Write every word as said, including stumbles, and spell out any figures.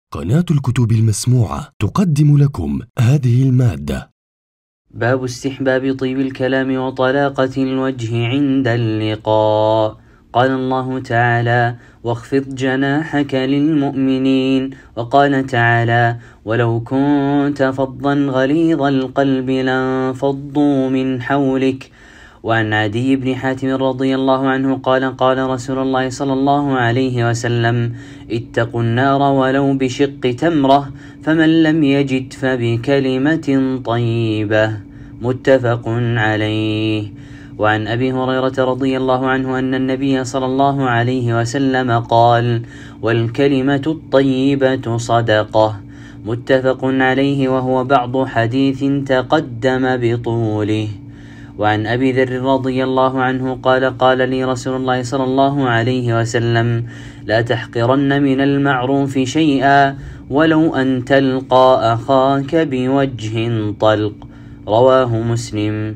قناة الكتب المسموعة تقدم لكم هذه المادة. باب استحباب طيب الكلام وطلاقة الوجه عند اللقاء. قال الله تعالى: واخفض جناحك للمؤمنين. وقال تعالى: ولو كنت فظا غليظ القلب لانفضوا من حولك. وعن عدي بن حاتم رضي الله عنه قال: قال رسول الله صلى الله عليه وسلم: اتقوا النار ولو بشق تمرة، فمن لم يجد فبكلمة طيبة. متفق عليه. وعن أبي هريرة رضي الله عنه أن النبي صلى الله عليه وسلم قال: والكلمة الطيبة صدقة. متفق عليه، وهو بعض حديث تقدم بطوله. وعن أبي ذر رضي الله عنه قال: قال لي رسول الله صلى الله عليه وسلم: لا تحقرن من المعروف شيئا ولو أن تلقى أخاك بوجه طلق. رواه مسلم.